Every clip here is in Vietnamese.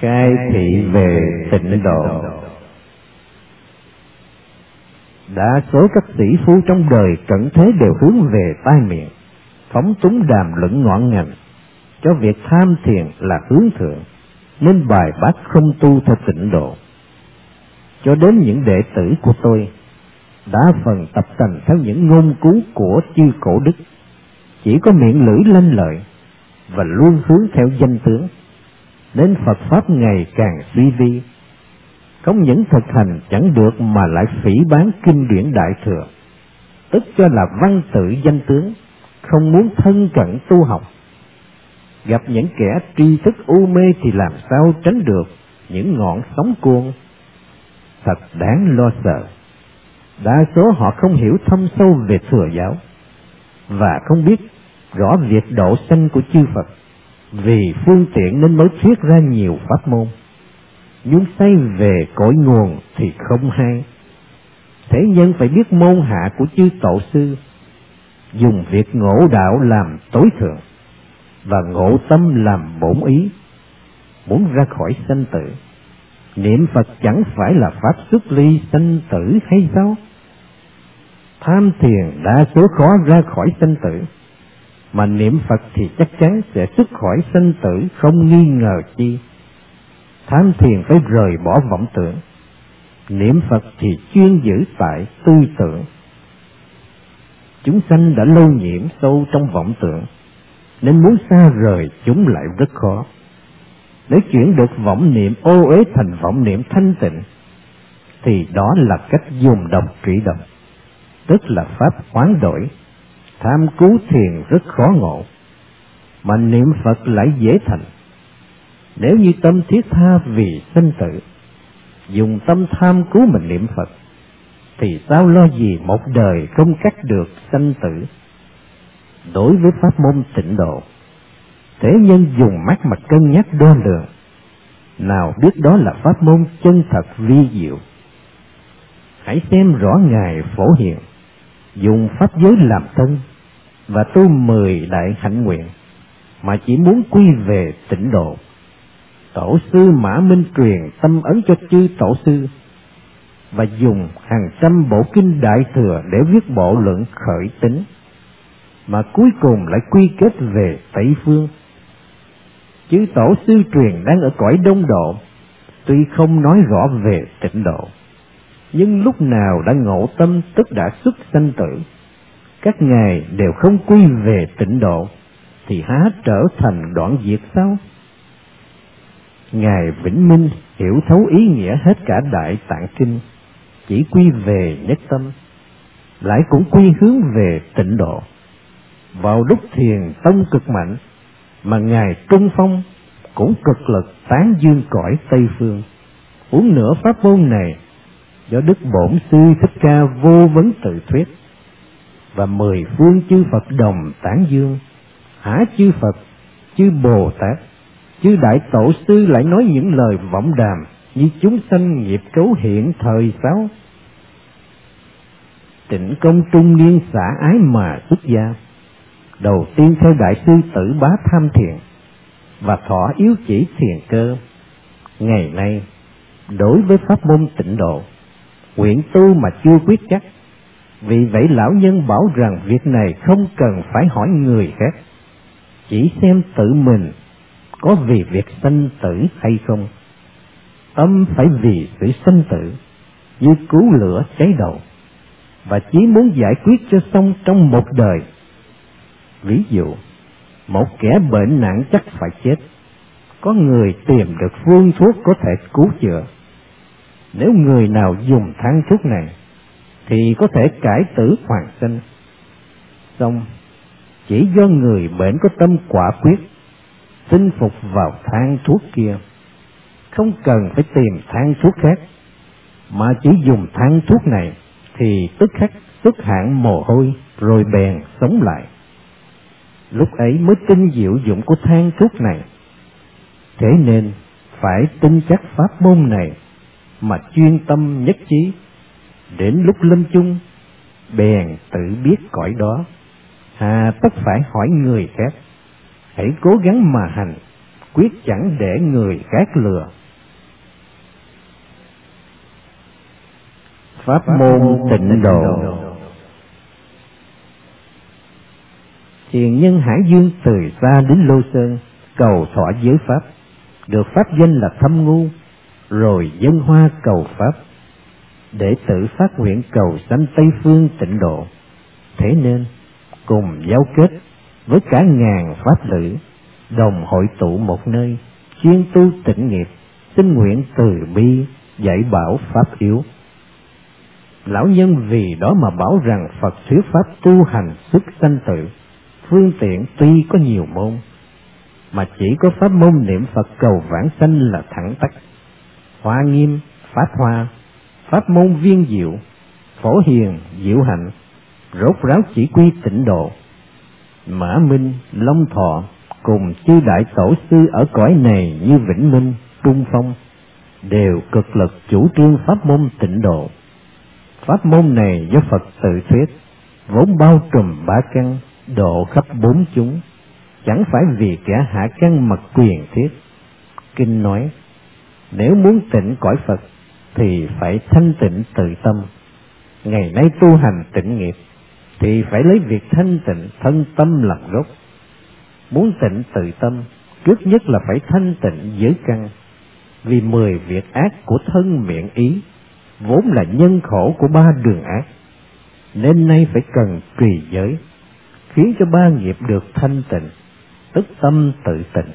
khai thị về tịnh độ. Đa số các tỷ phú trong đời cận thế đều hướng về tai miệng, phóng túng đàm luận ngọn ngành, cho việc tham thiền là hướng thượng, nên bài bác không tu theo tịnh độ. Cho đến những đệ tử của tôi, đa phần tập tành theo những ngôn cứu của chư cổ đức, chỉ có miệng lưỡi lanh lợi và luôn hướng theo danh tướng, nên Phật Pháp ngày càng suy vi. Không những thực hành chẳng được mà lại phỉ báng kinh điển Đại Thừa, tức cho là văn tự danh tướng, không muốn thân cận tu học. Gặp những kẻ tri thức u mê thì làm sao tránh được những ngọn sóng cuồng, thật đáng lo sợ. Đa số họ không hiểu thâm sâu về Thừa giáo và không biết rõ việc độ sanh của chư Phật, vì phương tiện nên mới thuyết ra nhiều pháp môn, nhưng say về cội nguồn thì không hay. Thế nhân phải biết môn hạ của chư tổ sư, dùng việc ngộ đạo làm tối thượng và ngộ tâm làm bổn ý. Muốn ra khỏi sanh tử, niệm Phật chẳng phải là pháp xuất ly sanh tử hay sao? Tham thiền đa số khó ra khỏi sanh tử, mà niệm Phật thì chắc chắn sẽ xuất khỏi sanh tử không nghi ngờ chi. Tham thiền phải rời bỏ vọng tưởng, niệm Phật thì chuyên giữ tại tư tưởng. Chúng sanh đã lâu nhiễm sâu trong vọng tưởng, nên muốn xa rời chúng lại rất khó. Nếu chuyển được vọng niệm ô uế thành vọng niệm thanh tịnh, thì đó là cách dùng độc trị độc, tức là pháp hoán đổi. Tham cứu thiền rất khó ngộ, mà niệm Phật lại dễ thành. Nếu như tâm thiết tha vì sanh tử, dùng tâm tham cứu mình niệm Phật, thì sao lo gì một đời không cắt được sanh tử. Đối với pháp môn tịnh độ, thế nhân dùng mắt mà cân nhắc đo lường, nào biết đó là pháp môn chân thật vi diệu. Hãy xem rõ Ngài Phổ Hiền dùng pháp giới làm thân và tu 10 đại hạnh nguyện, mà chỉ muốn quy về tịnh độ. Tổ sư Mã Minh truyền tâm ấn cho chư tổ sư, và dùng hàng trăm bộ kinh Đại Thừa để viết bộ luận khởi tính, mà cuối cùng lại quy kết về Tây Phương. Chư tổ sư truyền đang ở cõi Đông Độ, tuy không nói rõ về tịnh độ, nhưng lúc nào đã ngộ tâm tức đã xuất sanh tử, các ngài đều không quy về tịnh độ, thì há trở thành đoạn diệt sao? Ngài Vĩnh Minh hiểu thấu ý nghĩa hết cả Đại Tạng Kinh, chỉ quy về nhất tâm, lại cũng quy hướng về tịnh độ. Vào lúc thiền tông cực mạnh, mà Ngài Trung Phong cũng cực lực tán dương cõi Tây Phương. Huống nữa pháp môn này do Đức Bổn Sư Thích Ca vô vấn tự thuyết, và 10 phương chư Phật đồng tán dương, há chư Phật, chư Bồ Tát, chư Đại Tổ Sư lại nói những lời vọng đàm như chúng sanh nghiệp cấu hiện thời sao? Tịnh Công trung niên xả ái mà xuất gia, đầu tiên theo Đại sư Tử Bá tham thiền, và thọ yếu chỉ thiền cơ. Ngày nay đối với pháp môn tịnh độ, nguyện tu mà chưa quyết chắc. Vì vậy lão nhân bảo rằng việc này không cần phải hỏi người khác, chỉ xem tự mình có vì việc sanh tử hay không. Tâm phải vì sự sanh tử như cứu lửa cháy đầu, và chỉ muốn giải quyết cho xong trong một đời. Ví dụ, một kẻ bệnh nặng chắc phải chết, có người tìm được phương thuốc có thể cứu chữa. Nếu người nào dùng thang thuốc này thì có thể cải tử hoàn sinh. Xong, chỉ do người bệnh có tâm quả quyết, tin phục vào thang thuốc kia, không cần phải tìm thang thuốc khác, mà chỉ dùng thang thuốc này thì tức khắc xuất hạn mồ hôi rồi bèn sống lại. Lúc ấy mới tin diệu dụng của thang thuốc này. Thế nên phải tin chắc pháp môn này mà chuyên tâm nhất trí, đến lúc lâm chung bèn tự biết cõi đó, hà tất phải hỏi người khác. Hãy cố gắng mà hành, quyết chẳng để người khác lừa. Pháp môn tịnh độ. Thiền nhân Hải Dương từ xa đến Lô Sơn cầu thọ giới pháp, được pháp danh là Thâm Ngu, rồi dâng hoa cầu pháp. Đệ tử phát nguyện cầu sanh Tây Phương tịnh độ, thế nên cùng giao kết với cả ngàn pháp lữ, đồng hội tụ một nơi, chuyên tu tịnh nghiệp, xin nguyện từ bi dạy bảo pháp yếu. Lão nhân vì đó mà bảo rằng Phật thuyết pháp tu hành xuất sanh tử, phương tiện tuy có nhiều môn, mà chỉ có pháp môn niệm Phật cầu vãng sanh là thẳng tắc. Hoa Nghiêm, Pháp Hoa, pháp môn viên diệu, Phổ Hiền, diệu hạnh, rốt ráo chỉ quy tịnh độ. Mã Minh, Long Thọ cùng chư đại tổ sư ở cõi này như Vĩnh Minh, Trung Phong đều cực lực chủ trương pháp môn tịnh độ. Pháp môn này do Phật tự thuyết, vốn bao trùm ba căn, độ khắp bốn chúng, chẳng phải vì kẻ hạ căn mà quyền thiết. Kinh nói, nếu muốn tịnh cõi Phật thì phải thanh tịnh tự tâm. Ngày nay tu hành tịnh nghiệp thì phải lấy việc thanh tịnh thân tâm làm gốc. Muốn tịnh tự tâm, trước nhất là phải thanh tịnh giới căn, vì 10 việc ác của thân miệng ý vốn là nhân khổ của 3 đường ác, nên nay phải cần trì giới, khiến cho 3 nghiệp được thanh tịnh, tức tâm tự tịnh.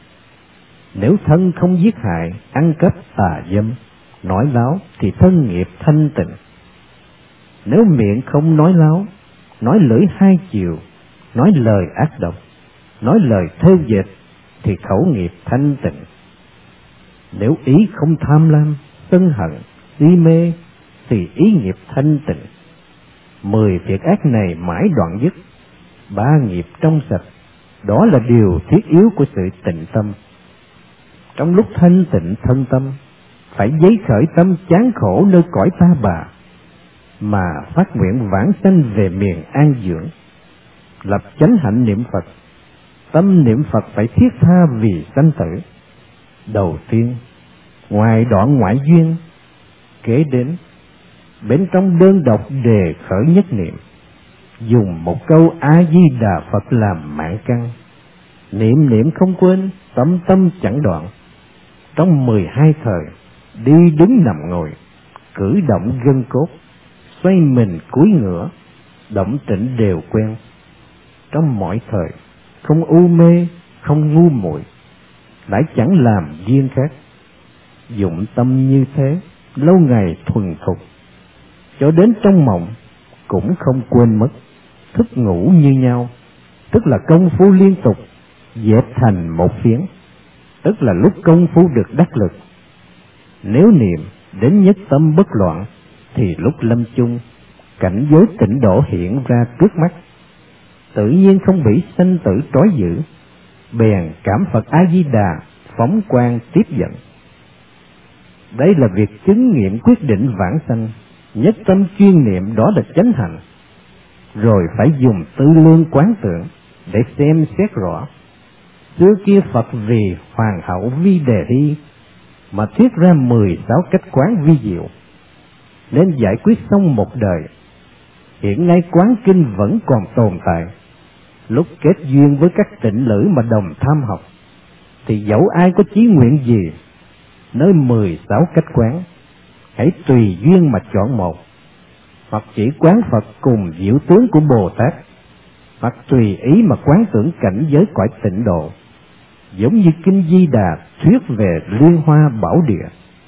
Nếu thân không giết hại, ăn cắp tà dâm, nói láo thì thân nghiệp thanh tịnh. Nếu miệng không nói láo, nói lưỡi hai chiều, nói lời ác độc, nói lời thêu dệt thì khẩu nghiệp thanh tịnh. Nếu ý không tham lam, sân hận, si mê thì ý nghiệp thanh tịnh. 10 việc ác này mãi đoạn dứt, 3 nghiệp trong sạch, đó là điều thiết yếu của sự tịnh tâm. Trong lúc thanh tịnh thân tâm, phải giấy khởi tâm chán khổ nơi cõi ta bà, mà phát nguyện vãng sanh về miền an dưỡng, lập chánh hạnh niệm Phật. Tâm niệm Phật phải thiết tha vì sanh tử. Đầu tiên, ngoài đoạn ngoại duyên, kế đến bên trong đơn độc đề khởi nhất niệm, dùng một câu A Di Đà Phật làm mạng căn, niệm niệm không quên, tâm tâm chẳng đoạn. Trong 12 thời, đi đứng nằm ngồi, cử động gân cốt, xoay mình cúi ngửa, động tĩnh đều quen. Trong mọi thời, không u mê, không ngu muội, lại chẳng làm duyên khác. Dụng tâm như thế, lâu ngày thuần thục, cho đến trong mộng cũng không quên mất. Thức ngủ như nhau, tức là công phu liên tục, dệt thành một phiến, tức là lúc công phu được đắc lực. Nếu niệm đến nhất tâm bất loạn, thì lúc lâm chung, cảnh giới tịnh độ hiện ra trước mắt, tự nhiên không bị sanh tử trói giữ, bèn cảm Phật A Di Đà phóng quang tiếp dẫn. Đây là việc chứng nghiệm quyết định vãng sanh, nhất tâm chuyên niệm đó là chánh hạnh. Rồi phải dùng tư lương quán tưởng để xem xét rõ. Xưa kia Phật vì Hoàng hậu Vi Đề Hy mà thuyết ra 16 cách quán vi diệu, nên giải quyết xong một đời. Hiện nay quán kinh vẫn còn tồn tại. Lúc kết duyên với các tịnh lữ mà đồng tham học, thì dẫu ai có chí nguyện gì, nơi 16 cách quán, hãy tùy duyên mà chọn một, hoặc chỉ quán Phật cùng diệu tướng của Bồ Tát, hoặc tùy ý mà quán tưởng cảnh giới cõi tịnh độ, giống như Kinh Di Đà thuyết về Liên Hoa Bảo Địa.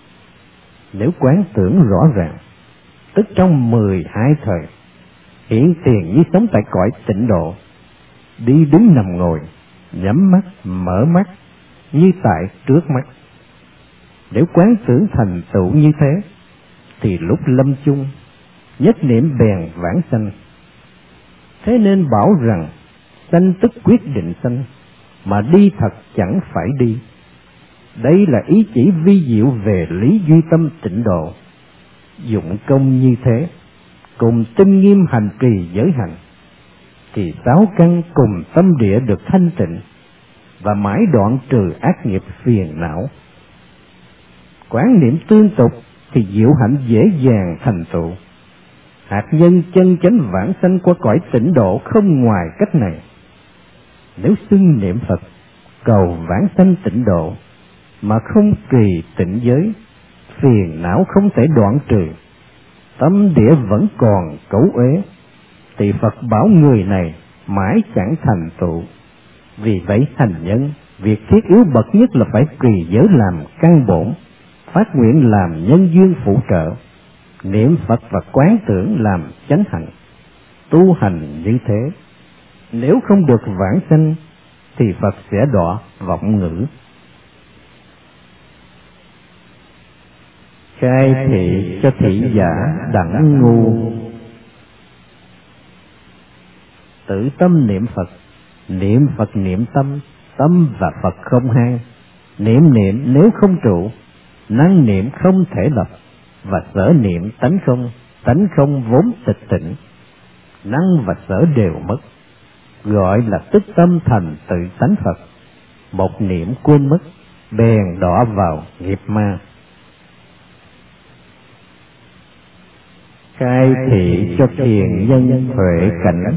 Nếu quán tưởng rõ ràng, tức trong 12 thời, hiện tiền như sống tại cõi tịnh độ, đi đứng nằm ngồi, nhắm mắt mở mắt như tại trước mắt. Nếu quán tưởng thành tựu như thế, thì lúc lâm chung, nhất niệm bèn vãng sanh. Thế nên bảo rằng sanh tức quyết định sanh, mà đi thật chẳng phải đi. Đây là ý chỉ vi diệu về lý duy tâm tịnh độ. Dụng công như thế, cùng tinh nghiêm hành trì giới hạnh, thì 6 căn cùng tâm địa được thanh tịnh, và mãi đoạn trừ ác nghiệp phiền não. Quán niệm tương tục thì diệu hạnh dễ dàng thành tựu. Hạt nhân chân chánh vãng sanh qua cõi tịnh độ không ngoài cách này. Nếu xưng niệm Phật cầu vãng sanh tịnh độ mà không trì tịnh giới, phiền não không thể đoạn trừ, tâm địa vẫn còn cấu uế, thì Phật bảo người này mãi chẳng thành tựu. Vì vậy hành nhân, việc thiết yếu bậc nhất là phải trì giới làm căn bổn, phát nguyện làm nhân duyên phụ trợ, niệm Phật và quán tưởng làm chánh hạnh. Tu hành như thế, nếu không được vãng sanh thì Phật sẽ đọa vọng ngữ. Khai thị cho thị giả đẳng ngu. Tự tâm niệm Phật niệm tâm, tâm và Phật không hai. Niệm nếu không trụ, năng niệm không thể lập, và sở niệm tánh không vốn tịch tịnh. Năng và sở đều mất, gọi là tức tâm thành tự tánh Phật. Một niệm quên mất, bèn đọa vào nghiệp ma. Khai thị cho thiền nhân huệ cảnh.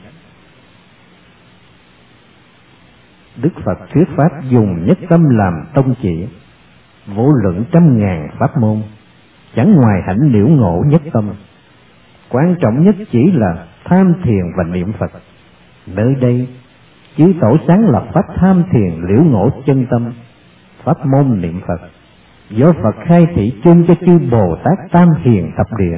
Đức Phật thuyết pháp dùng nhất tâm làm tông chỉ, vô lượng trăm ngàn pháp môn, chẳng ngoài hạnh liễu ngộ nhất tâm. Quan trọng nhất chỉ là tham thiền và niệm Phật. Nơi đây chư tổ sáng lập pháp tham thiền liễu ngộ chân tâm, pháp môn niệm Phật, do Phật khai thị chung cho chư Bồ Tát tam hiền thập địa.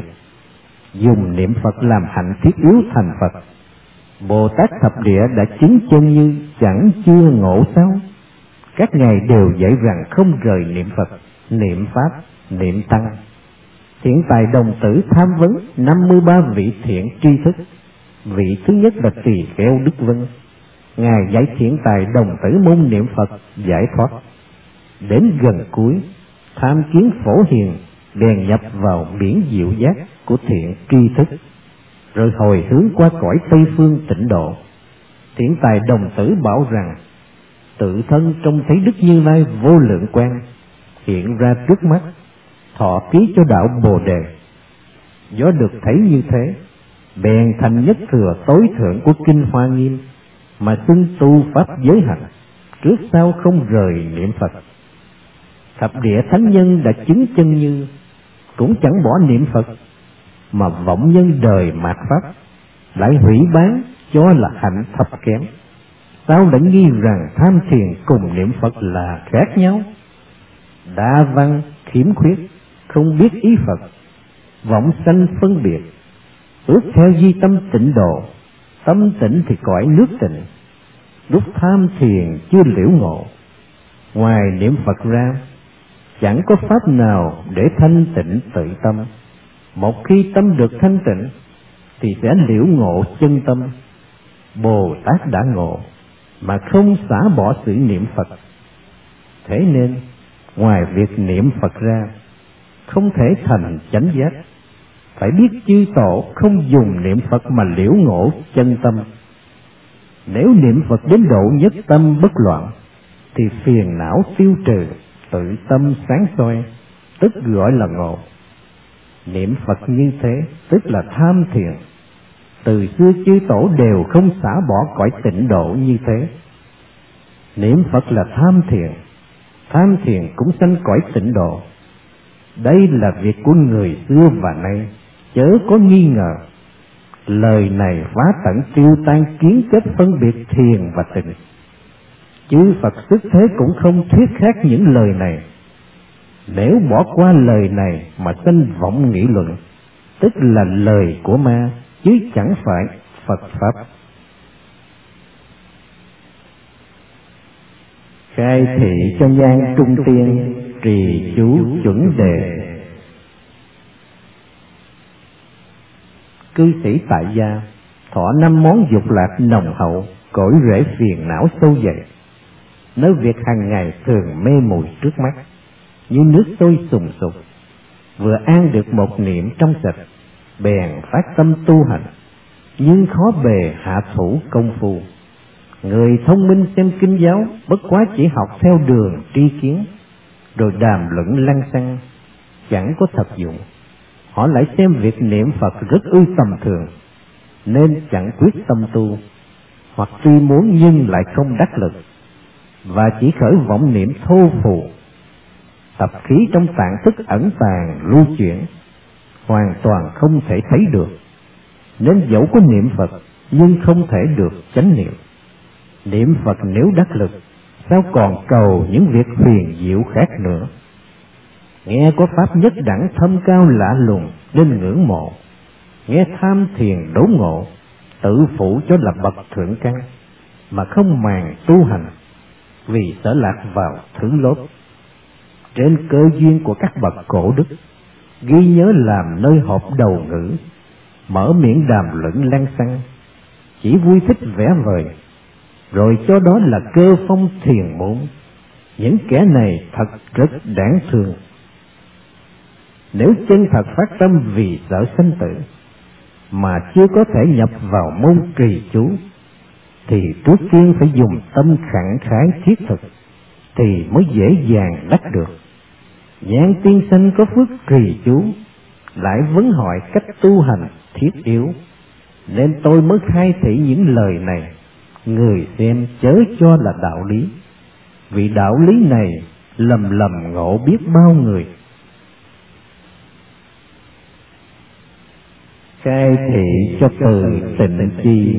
Dùng niệm Phật làm hạnh thiết yếu thành Phật. Bồ Tát thập địa đã chứng chân như chẳng chưa ngộ sao? Các ngài đều dạy rằng không rời niệm Phật, niệm Pháp, niệm Tăng. Thiện tài đồng tử tham vấn 53 vị thiện tri thức. Vị thứ nhất là Tỳ Kheo Đức Vân. Ngài dạy thiện tài đồng tử môn niệm Phật giải thoát. Đến gần cuối, tham kiến Phổ Hiền bèn nhập vào biển diệu giác của thiện tri thức, rồi hồi hướng qua cõi Tây Phương tịnh độ. Thiện tài đồng tử bảo rằng tự thân trông thấy Đức Như Lai vô lượng quang hiện ra trước mắt, thọ ký cho đạo Bồ Đề. Do được thấy như thế, bèn thành nhất thừa tối thượng của kinh Hoa Nghiêm, mà xưng tu pháp giới hạnh, trước sau không rời niệm Phật. Thập địa thánh nhân đã chứng chân như, cũng chẳng bỏ niệm Phật, mà vọng nhân đời mạt pháp lại hủy bán cho là hạnh thấp kém. Sao đã nghi rằng tham thiền cùng niệm Phật là khác nhau? Đa văn khiếm khuyết, không biết ý Phật, vọng sanh phân biệt, ước theo duy tâm tịnh độ. Tâm tịnh thì cõi nước tịnh, lúc tham thiền chưa liễu ngộ. Ngoài niệm Phật ra, chẳng có pháp nào để thanh tịnh tự tâm. Một khi tâm được thanh tịnh thì sẽ liễu ngộ chân tâm. Bồ Tát đã ngộ mà không xả bỏ sự niệm Phật. Thế nên ngoài việc niệm Phật ra, không thể thành chánh giác. Phải biết chư tổ không dùng niệm Phật mà liễu ngộ chân tâm. Nếu niệm Phật đến độ nhất tâm bất loạn, thì phiền não tiêu trừ, tự tâm sáng soi, tức gọi là ngộ. Niệm Phật như thế tức là tham thiền. Từ xưa chư tổ đều không xả bỏ cõi tịnh độ như thế. Niệm Phật là tham thiền cũng sanh cõi tịnh độ. Đây là việc của người xưa và nay, chớ có nghi ngờ. Lời này phá tận tiêu tan kiến chấp phân biệt thiền và tịnh. Chư Phật xuất thế cũng không thuyết khác những lời này. Nếu bỏ qua lời này mà sanh vọng nghị luận, tức là lời của ma, chứ chẳng phải Phật Pháp. Khai thị cho nhang trung tiên, trì chú chuẩn đề. Cư sĩ tại gia thọ 5 món dục lạc nồng hậu, cõi rễ phiền não sâu dày. Nơi việc hàng ngày thường mê muội trước mắt, như nước sôi sùng sục. Vừa an được một niệm trong sạch, bèn phát tâm tu hành, nhưng khó bề hạ thủ công phu. Người thông minh xem kinh giáo bất quá chỉ học theo đường tri kiến, rồi đàm luận lăng xăng, chẳng có thật dụng. Họ lại xem việc niệm Phật rất ư tầm thường, nên chẳng quyết tâm tu, hoặc tuy muốn nhưng lại không đắc lực, và chỉ khởi vọng niệm thô phù. Tập khí trong tạng thức ẩn tàng lưu chuyển, hoàn toàn không thể thấy được, nên dẫu có niệm Phật nhưng không thể được chánh niệm. Niệm Phật nếu đắc lực, sao còn cầu những việc huyền diệu khác nữa. Nghe có pháp nhất đẳng thâm cao lạ lùng nên ngưỡng mộ, nghe tham thiền đốn ngộ, tự phụ cho là bậc thượng căn, mà không màng tu hành, vì sợ lạc vào thứ lốt. Trên cơ duyên của các bậc cổ đức, ghi nhớ làm nơi họp đầu ngữ, mở miệng đàm luận lăng xăng, chỉ vui thích vẽ vời, rồi cho đó là cơ phong thiền môn. Những kẻ này thật rất đáng thương. Nếu chân thật phát tâm vì sợ sanh tử, mà chưa có thể nhập vào môn trì chú, thì trước tiên phải dùng tâm khẳng khái thiết thực, thì mới dễ dàng đắc được. Giang tiên sanh có phước trì chú, lại vấn hỏi cách tu hành thiết yếu, nên tôi mới khai thị những lời này. Người xem chớ cho là đạo lý, vì đạo lý này lầm ngộ biết bao người. Khai thị cho từ tịnh chi.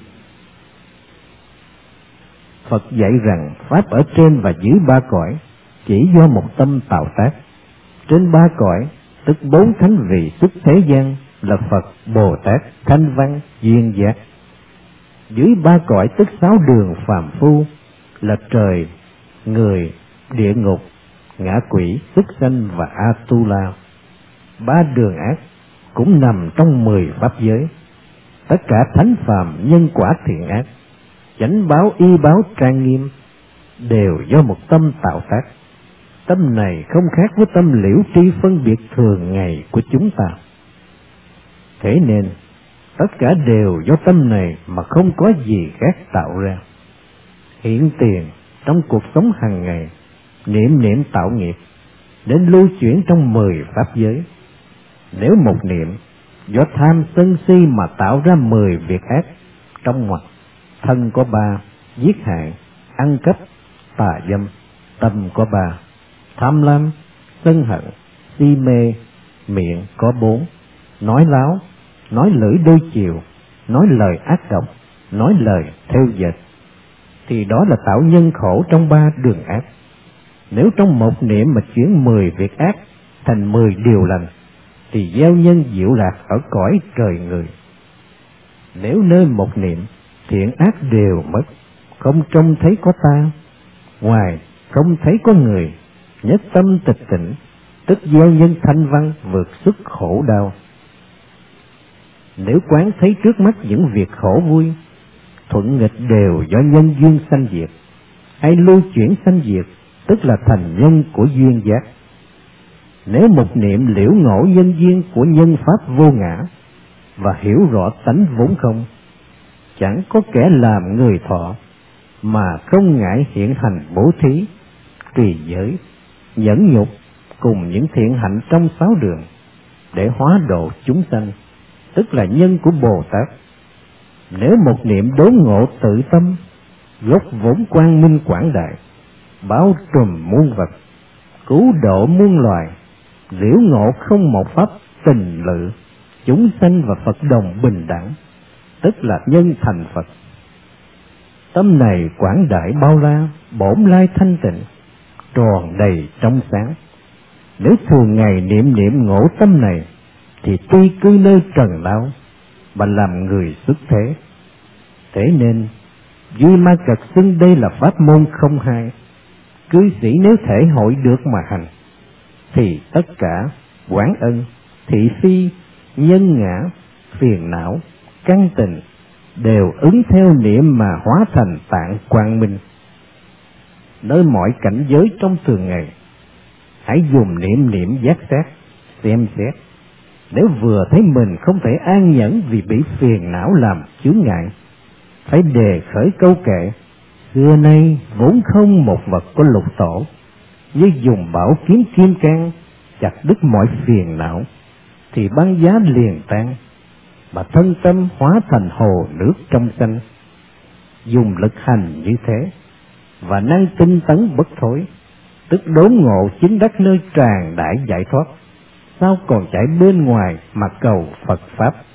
Phật dạy rằng pháp ở trên và dưới ba cõi chỉ do một tâm tạo tác. Trên ba cõi tức bốn thánh vị xuất thế gian là Phật, Bồ Tát, Thanh Văn, Duyên Giác. Dưới ba cõi tức sáu đường phàm phu là trời, người, địa ngục, ngã quỷ, súc sanh và Atula. Ba đường ác cũng nằm trong 10 pháp giới. Tất cả thánh phàm, nhân quả thiện ác, chánh báo y báo trang nghiêm đều do một tâm tạo tác. Tâm này không khác với tâm liễu tri phân biệt thường ngày của chúng ta. Thế nên tất cả đều do tâm này mà không có gì khác tạo ra. Hiện tiền trong cuộc sống hàng ngày, niệm tạo nghiệp, đến lưu chuyển trong 10 pháp giới. Nếu một niệm do tham sân si mà tạo ra 10 việc ác, trong ngoặc thân có 3, giết hại, ăn cắp, tà dâm. Tâm có 3, tham lam, sân hận, si mê. Miệng có 4, nói láo, nói lưỡi đôi chiều, nói lời ác độc, nói lời thêu dệt. Thì đó là tạo nhân khổ trong 3 đường ác. Nếu trong một niệm mà chuyển 10 việc ác thành 10 điều lành, thì gieo nhân diệu lạc ở cõi trời người. Nếu nơi một niệm thiện ác đều mất, không trông thấy có ta, ngoài không thấy có người, nhất tâm tịch tỉnh, tức gieo nhân thanh văn vượt sức khổ đau. Nếu quán thấy trước mắt những việc khổ vui, thuận nghịch đều do nhân duyên sanh diệt, hay lưu chuyển sanh diệt, tức là thành nhân của duyên giác. Nếu một niệm liễu ngộ nhân duyên của nhân pháp vô ngã và hiểu rõ tánh vốn không, chẳng có kẻ làm người thọ mà không ngại hiện hành bố thí, trì giới, nhẫn nhục cùng những thiện hạnh trong 6 đường để hóa độ chúng sanh, tức là nhân của Bồ Tát. Nếu một niệm đốn ngộ tự tâm, gốc vốn quang minh quảng đại, bao trùm muôn vật, cứu độ muôn loài, liễu ngộ không một pháp tình lự, chúng sanh và Phật đồng bình đẳng, tức là nhân thành Phật. Tâm này quảng đại bao la, bổn lai thanh tịnh, tròn đầy trong sáng. Nếu thường ngày niệm ngộ tâm này, thì tuy cư nơi trần lao mà làm người xuất thế. Thế nên Duy Ma Cật xưng đây là pháp môn không hai. Cư sĩ nếu thể hội được mà hành, thì tất cả quán ân, thị phi, nhân ngã, phiền não, căn tình đều ứng theo niệm mà hóa thành tạng quang minh. Nơi mọi cảnh giới trong thường ngày, hãy dùng niệm giác xét, xem xét. Nếu vừa thấy mình không thể an nhẫn vì bị phiền não làm chướng ngại, phải đề khởi câu kệ: xưa nay vốn không một vật có lục tổ, như dùng bảo kiếm kim cang chặt đứt mọi phiền não, thì băng giá liền tan, mà thân tâm hóa thành hồ nước trong xanh. Dùng lực hành như thế, và năng tinh tấn bất thối, tức đốn ngộ chính đắc nơi tràn đại giải thoát, sao còn chạy bên ngoài mà cầu Phật Pháp.